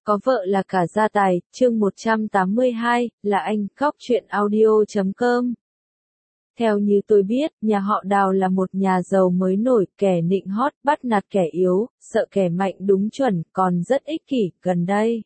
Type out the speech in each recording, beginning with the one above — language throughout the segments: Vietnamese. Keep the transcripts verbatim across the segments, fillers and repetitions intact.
Có vợ là cả gia tài, chương một trăm tám mươi hai, là anh, góc truyện audio chấm com. Theo như tôi biết, nhà họ Đào là một nhà giàu mới nổi, kẻ nịnh hót, bắt nạt kẻ yếu, sợ kẻ mạnh đúng chuẩn, còn rất ích kỷ. Gần đây,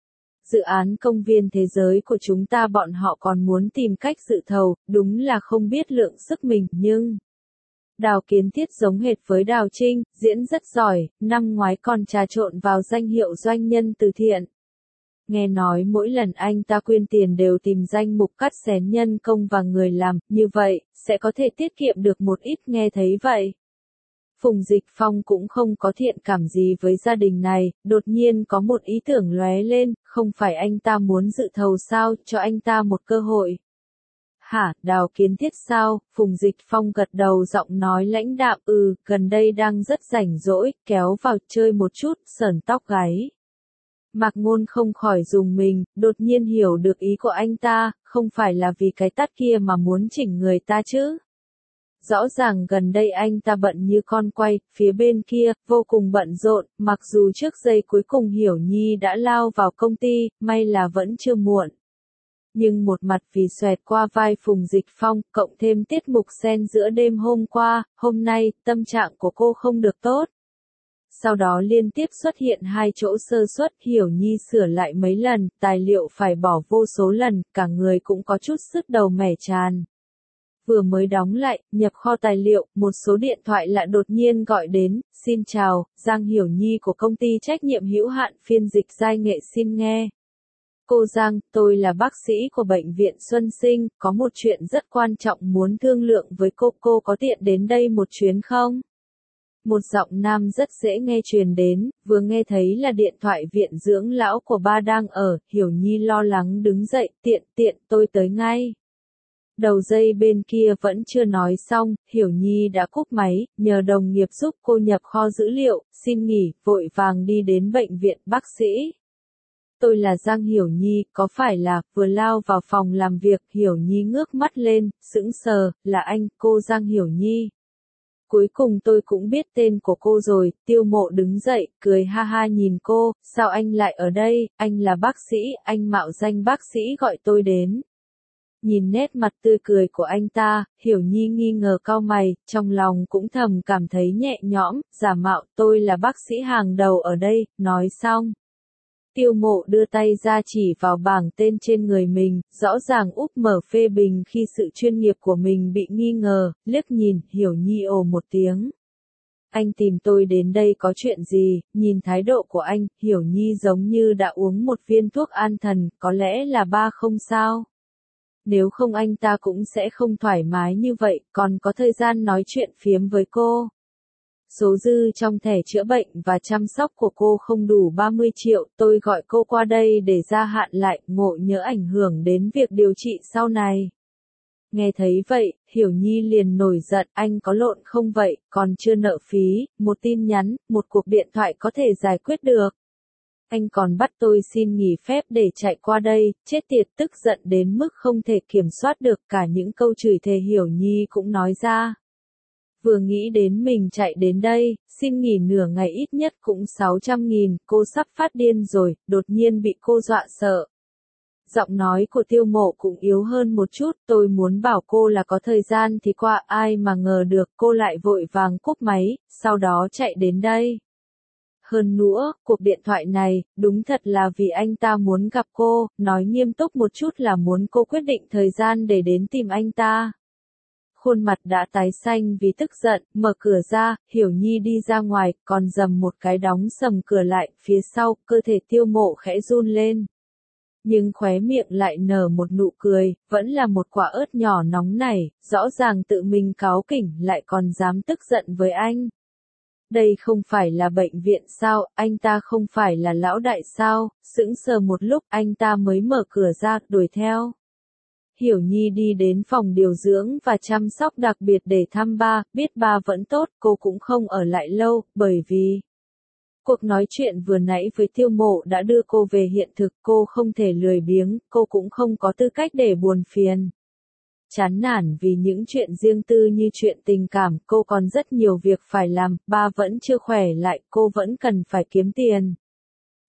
dự án công viên thế giới của chúng ta bọn họ còn muốn tìm cách dự thầu, đúng là không biết lượng sức mình, nhưng Đào Kiến Thiết giống hệt với Đào Trinh, diễn rất giỏi, năm ngoái còn trà trộn vào danh hiệu doanh nhân từ thiện. Nghe nói mỗi lần anh ta quyên tiền đều tìm danh mục cắt xén nhân công và người làm, như vậy, sẽ có thể tiết kiệm được một ít. Nghe thấy vậy, Phùng Dịch Phong cũng không có thiện cảm gì với gia đình này, đột nhiên có một ý tưởng lóe lên, không phải anh ta muốn dự thầu sao, cho anh ta một cơ hội. Hả, Đào Kiến Thiết sao? Phùng Dịch Phong gật đầu, giọng nói lãnh đạm, ừ, gần đây đang rất rảnh rỗi, kéo vào chơi một chút, sởn tóc gáy. Mạc Ngôn không khỏi rùng mình, đột nhiên hiểu được ý của anh ta, không phải là vì cái tát kia mà muốn chỉnh người ta chứ. Rõ ràng gần đây anh ta bận như con quay, phía bên kia, vô cùng bận rộn, mặc dù trước giây cuối cùng Hiểu Nhi đã lao vào công ty, may là vẫn chưa muộn. Nhưng một mặt vì xoẹt qua vai Phùng Dịch Phong, cộng thêm tiết mục xen giữa đêm hôm qua, hôm nay, tâm trạng của cô không được tốt. Sau đó liên tiếp xuất hiện hai chỗ sơ suất, Hiểu Nhi sửa lại mấy lần, tài liệu phải bỏ vô số lần, cả người cũng có chút sứt đầu mẻ tràn. Vừa mới đóng lại, nhập kho tài liệu, một số điện thoại lại đột nhiên gọi đến, xin chào, Giang Hiểu Nhi của công ty trách nhiệm hữu hạn phiên dịch Giai Nghệ xin nghe. Cô Giang, tôi là bác sĩ của Bệnh viện Xuân Sinh, có một chuyện rất quan trọng muốn thương lượng với cô, cô có tiện đến đây một chuyến không? Một giọng nam rất dễ nghe truyền đến, vừa nghe thấy là điện thoại viện dưỡng lão của ba đang ở, Hiểu Nhi lo lắng đứng dậy, tiện tiện, tôi tới ngay. Đầu dây bên kia vẫn chưa nói xong, Hiểu Nhi đã cúp máy, nhờ đồng nghiệp giúp cô nhập kho dữ liệu, xin nghỉ, vội vàng đi đến bệnh viện bác sĩ. Tôi là Giang Hiểu Nhi, có phải là, vừa lao vào phòng làm việc, Hiểu Nhi ngước mắt lên, sững sờ, là anh, cô Giang Hiểu Nhi. Cuối cùng tôi cũng biết tên của cô rồi, Tiêu Mộ đứng dậy, cười ha ha nhìn cô, sao anh lại ở đây, anh là bác sĩ, anh mạo danh bác sĩ gọi tôi đến. Nhìn nét mặt tươi cười của anh ta, Hiểu Nhi nghi ngờ cau mày, trong lòng cũng thầm cảm thấy nhẹ nhõm, giả mạo, tôi là bác sĩ hàng đầu ở đây, nói xong. Tiêu Mộ đưa tay ra chỉ vào bảng tên trên người mình, rõ ràng úp mở phê bình khi sự chuyên nghiệp của mình bị nghi ngờ, liếc nhìn, Hiểu Nhi ồ một tiếng. Anh tìm tôi đến đây có chuyện gì, nhìn thái độ của anh, Hiểu Nhi giống như đã uống một viên thuốc an thần, có lẽ là ba không sao. Nếu không anh ta cũng sẽ không thoải mái như vậy, còn có thời gian nói chuyện phiếm với cô. Số dư trong thẻ chữa bệnh và chăm sóc của cô không đủ ba mươi triệu, tôi gọi cô qua đây để gia hạn lại, ngộ nhỡ ảnh hưởng đến việc điều trị sau này. Nghe thấy vậy, Hiểu Nhi liền nổi giận, anh có lộn không vậy, còn chưa nợ phí, một tin nhắn, một cuộc điện thoại có thể giải quyết được. Anh còn bắt tôi xin nghỉ phép để chạy qua đây, chết tiệt, tức giận đến mức không thể kiểm soát được, cả những câu chửi thề Hiểu Nhi cũng nói ra. Vừa nghĩ đến mình chạy đến đây, xin nghỉ nửa ngày ít nhất cũng sáu trăm nghìn, cô sắp phát điên rồi, đột nhiên bị cô dọa sợ. Giọng nói của Tiêu Mộ cũng yếu hơn một chút, tôi muốn bảo cô là có thời gian thì qua, ai mà ngờ được, cô lại vội vàng cúp máy, sau đó chạy đến đây. Hơn nữa, cuộc điện thoại này, đúng thật là vì anh ta muốn gặp cô, nói nghiêm túc một chút là muốn cô quyết định thời gian để đến tìm anh ta. Khuôn mặt đã tái xanh vì tức giận, mở cửa ra, Hiểu Nhi đi ra ngoài, còn dầm một cái đóng sầm cửa lại, phía sau, cơ thể Tiêu Mộ khẽ run lên. Nhưng khóe miệng lại nở một nụ cười, vẫn là một quả ớt nhỏ nóng này, rõ ràng tự mình cáu kỉnh lại còn dám tức giận với anh. Đây không phải là bệnh viện sao, anh ta không phải là lão đại sao, sững sờ một lúc anh ta mới mở cửa ra, đuổi theo. Hiểu Nhi đi đến phòng điều dưỡng và chăm sóc đặc biệt để thăm ba, biết ba vẫn tốt, cô cũng không ở lại lâu, bởi vì cuộc nói chuyện vừa nãy với Tiêu Mộ đã đưa cô về hiện thực, cô không thể lười biếng, cô cũng không có tư cách để buồn phiền. Chán nản vì những chuyện riêng tư như chuyện tình cảm, cô còn rất nhiều việc phải làm, ba vẫn chưa khỏe lại, cô vẫn cần phải kiếm tiền.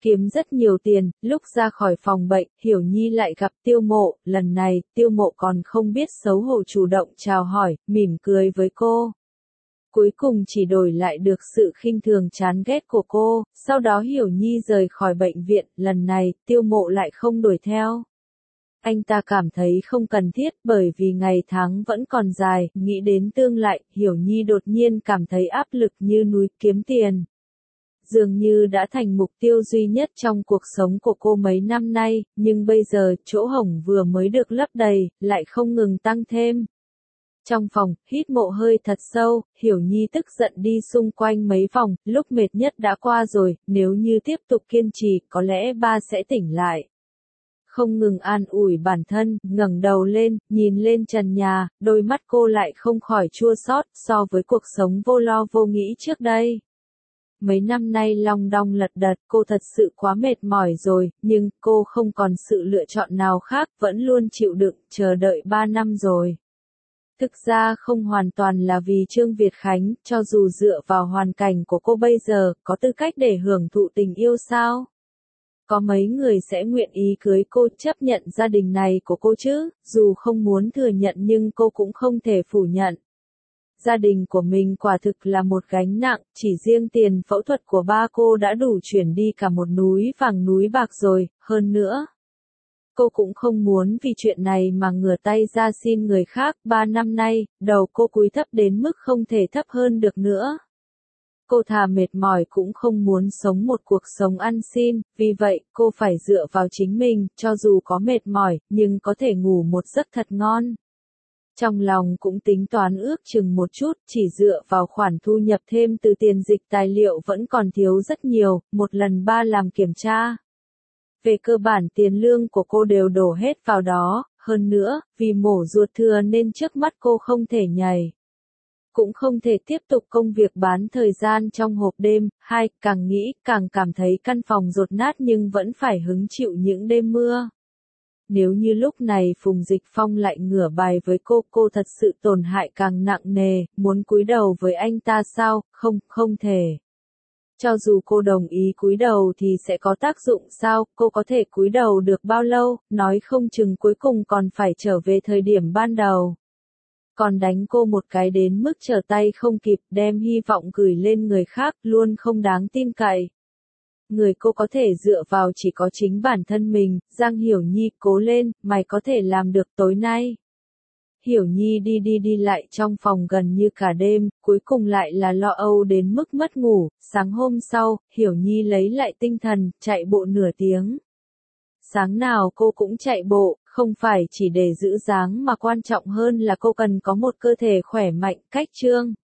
kiếm rất nhiều tiền, lúc ra khỏi phòng bệnh, Hiểu Nhi lại gặp Tiêu Mộ, lần này, Tiêu Mộ còn không biết xấu hổ chủ động chào hỏi, mỉm cười với cô. Cuối cùng chỉ đổi lại được sự khinh thường chán ghét của cô, sau đó Hiểu Nhi rời khỏi bệnh viện, lần này, Tiêu Mộ lại không đuổi theo. Anh ta cảm thấy không cần thiết bởi vì ngày tháng vẫn còn dài, nghĩ đến tương lai, Hiểu Nhi đột nhiên cảm thấy áp lực như núi kiếm tiền. Dường như đã thành mục tiêu duy nhất trong cuộc sống của cô mấy năm nay, nhưng bây giờ chỗ hổng vừa mới được lấp đầy, lại không ngừng tăng thêm. Trong phòng, hít một hơi thật sâu, Hiểu Nhi tức giận đi xung quanh mấy vòng, lúc mệt nhất đã qua rồi, nếu như tiếp tục kiên trì, có lẽ ba sẽ tỉnh lại. Không ngừng an ủi bản thân, ngẩng đầu lên, nhìn lên trần nhà, đôi mắt cô lại không khỏi chua xót so với cuộc sống vô lo vô nghĩ trước đây. Mấy năm nay long đong lật đật, cô thật sự quá mệt mỏi rồi, nhưng cô không còn sự lựa chọn nào khác, vẫn luôn chịu đựng, chờ đợi ba năm rồi. Thực ra không hoàn toàn là vì Trương Việt Khánh, cho dù dựa vào hoàn cảnh của cô bây giờ, có tư cách để hưởng thụ tình yêu sao? Có mấy người sẽ nguyện ý cưới cô, chấp nhận gia đình này của cô chứ, dù không muốn thừa nhận nhưng cô cũng không thể phủ nhận. Gia đình của mình quả thực là một gánh nặng, chỉ riêng tiền phẫu thuật của ba cô đã đủ chuyển đi cả một núi vàng núi bạc rồi, hơn nữa. Cô cũng không muốn vì chuyện này mà ngửa tay ra xin người khác, ba năm nay, đầu cô cúi thấp đến mức không thể thấp hơn được nữa. Cô thà mệt mỏi cũng không muốn sống một cuộc sống ăn xin, vì vậy, cô phải dựa vào chính mình, cho dù có mệt mỏi, nhưng có thể ngủ một giấc thật ngon. Trong lòng cũng tính toán ước chừng một chút, chỉ dựa vào khoản thu nhập thêm từ tiền dịch tài liệu vẫn còn thiếu rất nhiều, một lần ba làm kiểm tra. Về cơ bản tiền lương của cô đều đổ hết vào đó, hơn nữa, vì mổ ruột thừa nên trước mắt cô không thể nhảy. Cũng không thể tiếp tục công việc bán thời gian trong hộp đêm, hai, càng nghĩ, càng cảm thấy căn phòng dột nát nhưng vẫn phải hứng chịu những đêm mưa. Nếu như lúc này Phùng Dịch Phong lại ngửa bài với cô, cô thật sự tổn hại càng nặng nề, muốn cúi đầu với anh ta sao, không, không thể. Cho dù cô đồng ý cúi đầu thì sẽ có tác dụng sao, cô có thể cúi đầu được bao lâu, nói không chừng cuối cùng còn phải trở về thời điểm ban đầu. Còn đánh cô một cái đến mức trở tay không kịp, đem hy vọng gửi lên người khác, luôn không đáng tin cậy. Người cô có thể dựa vào chỉ có chính bản thân mình, Giang Hiểu Nhi, cố lên, mày có thể làm được tối nay. Hiểu Nhi đi đi đi lại trong phòng gần như cả đêm, cuối cùng lại là lo âu đến mức mất ngủ, sáng hôm sau, Hiểu Nhi lấy lại tinh thần, chạy bộ nửa tiếng. Sáng nào cô cũng chạy bộ, không phải chỉ để giữ dáng mà quan trọng hơn là cô cần có một cơ thể khỏe mạnh, cách Trương